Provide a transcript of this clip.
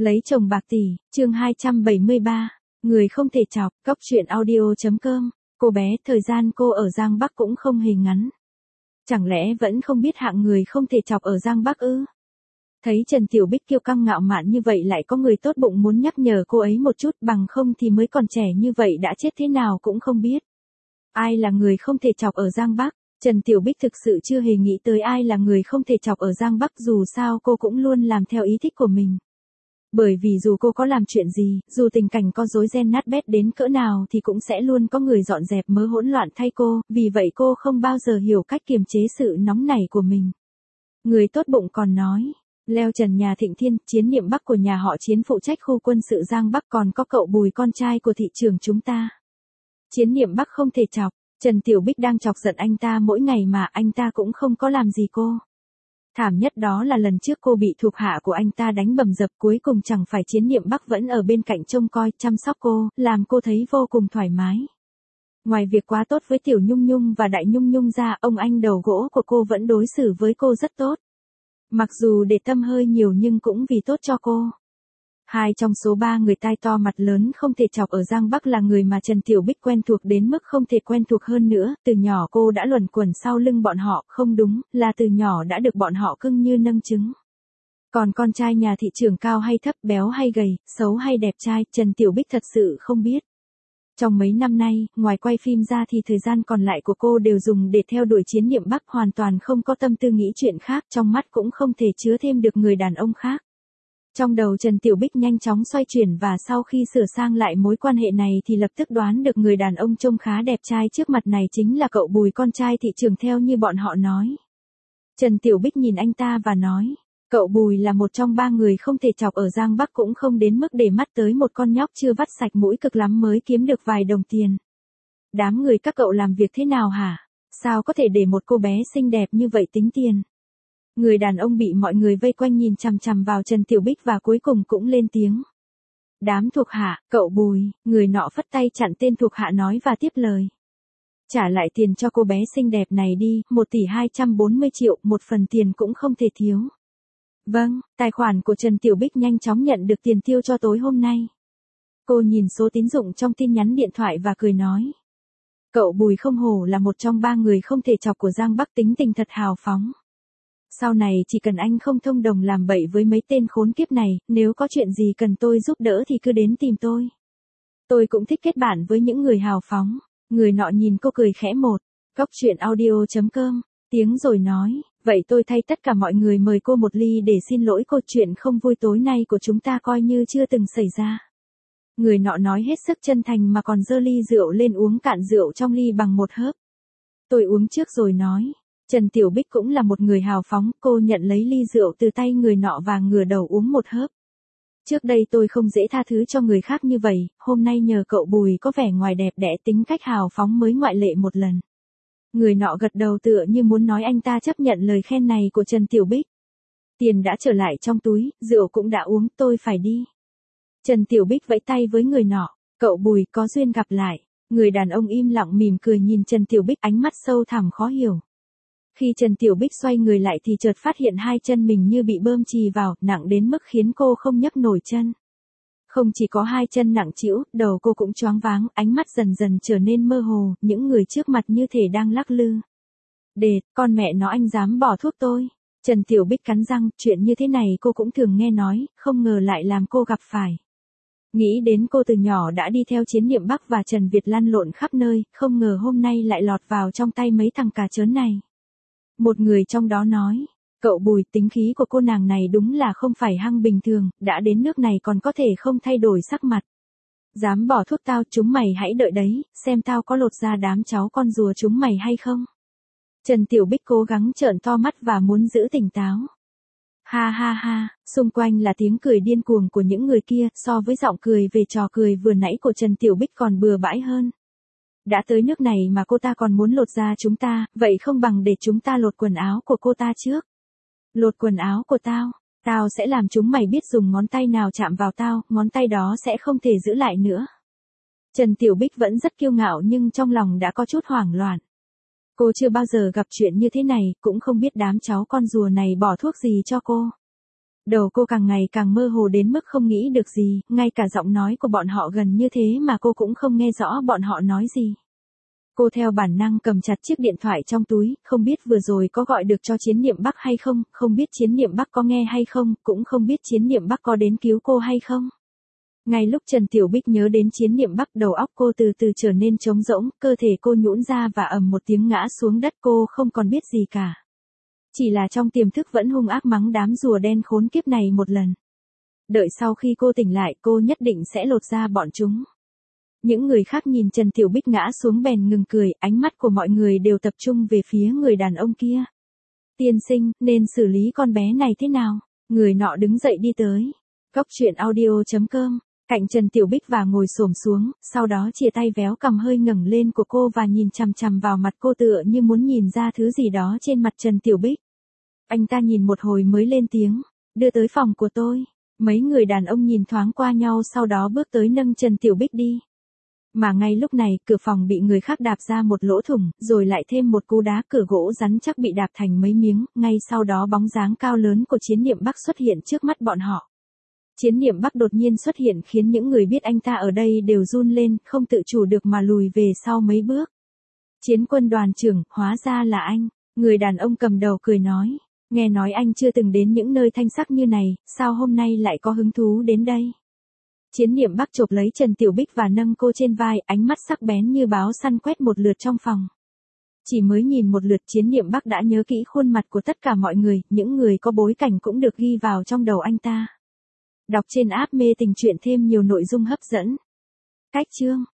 Lấy chồng bạc tỷ, chương 273. Người không thể chọc, Cóc truyện audio.com. Cô bé, thời gian cô ở Giang Bắc cũng không hề ngắn. Chẳng lẽ vẫn không biết hạng người không thể chọc ở Giang Bắc ư? Thấy Trần Tiểu Bích kiêu căng ngạo mạn như vậy lại có người tốt bụng muốn nhắc nhở cô ấy một chút, bằng không thì mới còn trẻ như vậy đã chết thế nào cũng không biết. Ai là người không thể chọc ở Giang Bắc? Trần Tiểu Bích thực sự chưa hề nghĩ tới ai là người không thể chọc ở Giang Bắc, dù sao cô cũng luôn làm theo ý thích của mình. Bởi vì dù cô có làm chuyện gì, dù tình cảnh có rối ren nát bét đến cỡ nào thì cũng sẽ luôn có người dọn dẹp mớ hỗn loạn thay cô, vì vậy cô không bao giờ hiểu cách kiềm chế sự nóng nảy của mình. Người tốt bụng còn nói, leo trần nhà Thịnh Thiên, Chiến Niệm Bắc của nhà họ Chiến phụ trách khu quân sự Giang Bắc, còn có cậu Bùi con trai của thị trưởng chúng ta. Chiến Niệm Bắc không thể chọc, Trần Tiểu Bích đang chọc giận anh ta mỗi ngày mà anh ta cũng không có làm gì cô. Thảm nhất đó là lần trước cô bị thuộc hạ của anh ta đánh bầm dập, cuối cùng chẳng phải Chiến Niệm Bắc vẫn ở bên cạnh trông coi, chăm sóc cô, làm cô thấy vô cùng thoải mái. Ngoài việc quá tốt với Tiểu Nhung Nhung và Đại Nhung Nhung ra, ông anh đầu gỗ của cô vẫn đối xử với cô rất tốt. Mặc dù để tâm hơi nhiều nhưng cũng vì tốt cho cô. Hai trong số ba người tai to mặt lớn không thể chọc ở Giang Bắc là người mà Trần Tiểu Bích quen thuộc đến mức không thể quen thuộc hơn nữa, từ nhỏ cô đã luẩn quẩn sau lưng bọn họ, không đúng, là từ nhỏ đã được bọn họ cưng như nâng trứng. Còn con trai nhà thị trưởng cao hay thấp, béo hay gầy, xấu hay đẹp trai, Trần Tiểu Bích thật sự không biết. Trong mấy năm nay, ngoài quay phim ra thì thời gian còn lại của cô đều dùng để theo đuổi Chiến Niệm Bắc, hoàn toàn không có tâm tư nghĩ chuyện khác, trong mắt cũng không thể chứa thêm được người đàn ông khác. Trong đầu Trần Tiểu Bích nhanh chóng xoay chuyển và sau khi sửa sang lại mối quan hệ này thì lập tức đoán được người đàn ông trông khá đẹp trai trước mặt này chính là cậu Bùi con trai thị trưởng theo như bọn họ nói. Trần Tiểu Bích nhìn anh ta và nói, cậu Bùi là một trong ba người không thể chọc ở Giang Bắc, cũng không đến mức để mắt tới một con nhóc chưa vắt sạch mũi cực lắm mới kiếm được vài đồng tiền. Đám người các cậu làm việc thế nào hả? Sao có thể để một cô bé xinh đẹp như vậy tính tiền? Người đàn ông bị mọi người vây quanh nhìn chằm chằm vào Trần Tiểu Bích và cuối cùng cũng lên tiếng. Đám thuộc hạ, cậu Bùi, người nọ phất tay chặn tên thuộc hạ nói và tiếp lời. Trả lại tiền cho cô bé xinh đẹp này đi, 1 tỷ 240 triệu, một phần tiền cũng không thể thiếu. Vâng, tài khoản của Trần Tiểu Bích nhanh chóng nhận được tiền tiêu cho tối hôm nay. Cô nhìn số tín dụng trong tin nhắn điện thoại và cười nói. Cậu Bùi không hổ là một trong ba người không thể chọc của Giang Bắc, tính tình thật hào phóng. Sau này chỉ cần anh không thông đồng làm bậy với mấy tên khốn kiếp này, nếu có chuyện gì cần tôi giúp đỡ thì cứ đến tìm tôi. Tôi cũng thích kết bạn với những người hào phóng. Người nọ nhìn cô cười khẽ một. Cóc truyện audio.com. Tiếng rồi nói, vậy tôi thay tất cả mọi người mời cô một ly để xin lỗi cô, chuyện không vui tối nay của chúng ta coi như chưa từng xảy ra. Người nọ nói hết sức chân thành mà còn giơ ly rượu lên uống cạn rượu trong ly bằng một hớp. Tôi uống trước rồi nói. Trần Tiểu Bích cũng là một người hào phóng, cô nhận lấy ly rượu từ tay người nọ và ngửa đầu uống một hớp. Trước đây tôi không dễ tha thứ cho người khác như vậy, hôm nay nhờ cậu Bùi có vẻ ngoài đẹp đẽ tính cách hào phóng mới ngoại lệ một lần. Người nọ gật đầu tựa như muốn nói anh ta chấp nhận lời khen này của Trần Tiểu Bích. Tiền đã trở lại trong túi, rượu cũng đã uống, tôi phải đi. Trần Tiểu Bích vẫy tay với người nọ, cậu Bùi có duyên gặp lại. Người đàn ông im lặng mỉm cười nhìn Trần Tiểu Bích, ánh mắt sâu thẳm khó hiểu. Khi Trần Tiểu Bích xoay người lại thì chợt phát hiện hai chân mình như bị bơm chì vào, nặng đến mức khiến cô không nhấc nổi chân. Không chỉ có hai chân nặng trĩu, đầu cô cũng choáng váng, ánh mắt dần dần trở nên mơ hồ, những người trước mặt như thể đang lắc lư. Đệt, con mẹ nó, anh dám bỏ thuốc tôi. Trần Tiểu Bích cắn răng, chuyện như thế này cô cũng thường nghe nói, không ngờ lại làm cô gặp phải. Nghĩ đến cô từ nhỏ đã đi theo Chiến Niệm Bắc và Trần Việt lăn lộn khắp nơi, không ngờ hôm nay lại lọt vào trong tay mấy thằng cà chớn này. Một người trong đó nói, cậu Bùi, tính khí của cô nàng này đúng là không phải hăng bình thường, đã đến nước này còn có thể không thay đổi sắc mặt. Dám bỏ thuốc tao, chúng mày hãy đợi đấy, xem tao có lột ra đám cháu con rùa chúng mày hay không. Trần Tiểu Bích cố gắng trợn to mắt và muốn giữ tỉnh táo. Ha ha ha, xung quanh là tiếng cười điên cuồng của những người kia, so với giọng cười về trò cười vừa nãy của Trần Tiểu Bích còn bừa bãi hơn. Đã tới nước này mà cô ta còn muốn lột da chúng ta, vậy không bằng để chúng ta lột quần áo của cô ta trước. Lột quần áo của tao, tao sẽ làm chúng mày biết dùng ngón tay nào chạm vào tao, ngón tay đó sẽ không thể giữ lại nữa. Trần Tiểu Bích vẫn rất kiêu ngạo nhưng trong lòng đã có chút hoảng loạn. Cô chưa bao giờ gặp chuyện như thế này, cũng không biết đám cháu con rùa này bỏ thuốc gì cho cô. Đầu cô càng ngày càng mơ hồ đến mức không nghĩ được gì, ngay cả giọng nói của bọn họ gần như thế mà cô cũng không nghe rõ bọn họ nói gì. Cô theo bản năng cầm chặt chiếc điện thoại trong túi, không biết vừa rồi có gọi được cho Chiến Niệm Bắc hay không, không biết Chiến Niệm Bắc có nghe hay không, cũng không biết Chiến Niệm Bắc có đến cứu cô hay không. Ngay lúc Trần Tiểu Bích nhớ đến Chiến Niệm Bắc, đầu óc cô từ từ trở nên trống rỗng, cơ thể cô nhũn ra và ầm một tiếng ngã xuống đất, cô không còn biết gì cả. Chỉ là trong tiềm thức vẫn hung ác mắng đám rùa đen khốn kiếp này một lần. Đợi sau khi cô tỉnh lại, cô nhất định sẽ lột ra bọn chúng. Những người khác nhìn Trần Tiểu Bích ngã xuống bèn ngừng cười, ánh mắt của mọi người đều tập trung về phía người đàn ông kia. Tiên sinh, nên xử lý con bé này thế nào? Người nọ đứng dậy đi tới. Góc truyện audio.com, cạnh Trần Tiểu Bích và ngồi xổm xuống, sau đó chia tay véo cằm hơi ngẩng lên của cô và nhìn chằm chằm vào mặt cô tựa như muốn nhìn ra thứ gì đó trên mặt Trần Tiểu Bích. Anh ta nhìn một hồi mới lên tiếng, đưa tới phòng của tôi. Mấy người đàn ông nhìn thoáng qua nhau sau đó bước tới nâng Trần Tiểu Bích đi. Mà ngay lúc này, cửa phòng bị người khác đạp ra một lỗ thủng, rồi lại thêm một cú đá, cửa gỗ rắn chắc bị đạp thành mấy miếng, ngay sau đó bóng dáng cao lớn của Chiến Niệm Bắc xuất hiện trước mắt bọn họ. Chiến Niệm Bắc đột nhiên xuất hiện khiến những người biết anh ta ở đây đều run lên, không tự chủ được mà lùi về sau mấy bước. Chiến Quân đoàn trưởng, hóa ra là anh, người đàn ông cầm đầu cười nói. Nghe nói anh chưa từng đến những nơi thanh sắc như này, sao hôm nay lại có hứng thú đến đây? Chiến Niệm Bắc chộp lấy Trần Tiểu Bích và nâng cô trên vai, ánh mắt sắc bén như báo săn quét một lượt trong phòng. Chỉ mới nhìn một lượt Chiến Niệm Bắc đã nhớ kỹ khuôn mặt của tất cả mọi người, những người có bối cảnh cũng được ghi vào trong đầu anh ta. Đọc trên app Mê Tình Truyện thêm nhiều nội dung hấp dẫn. Cách chương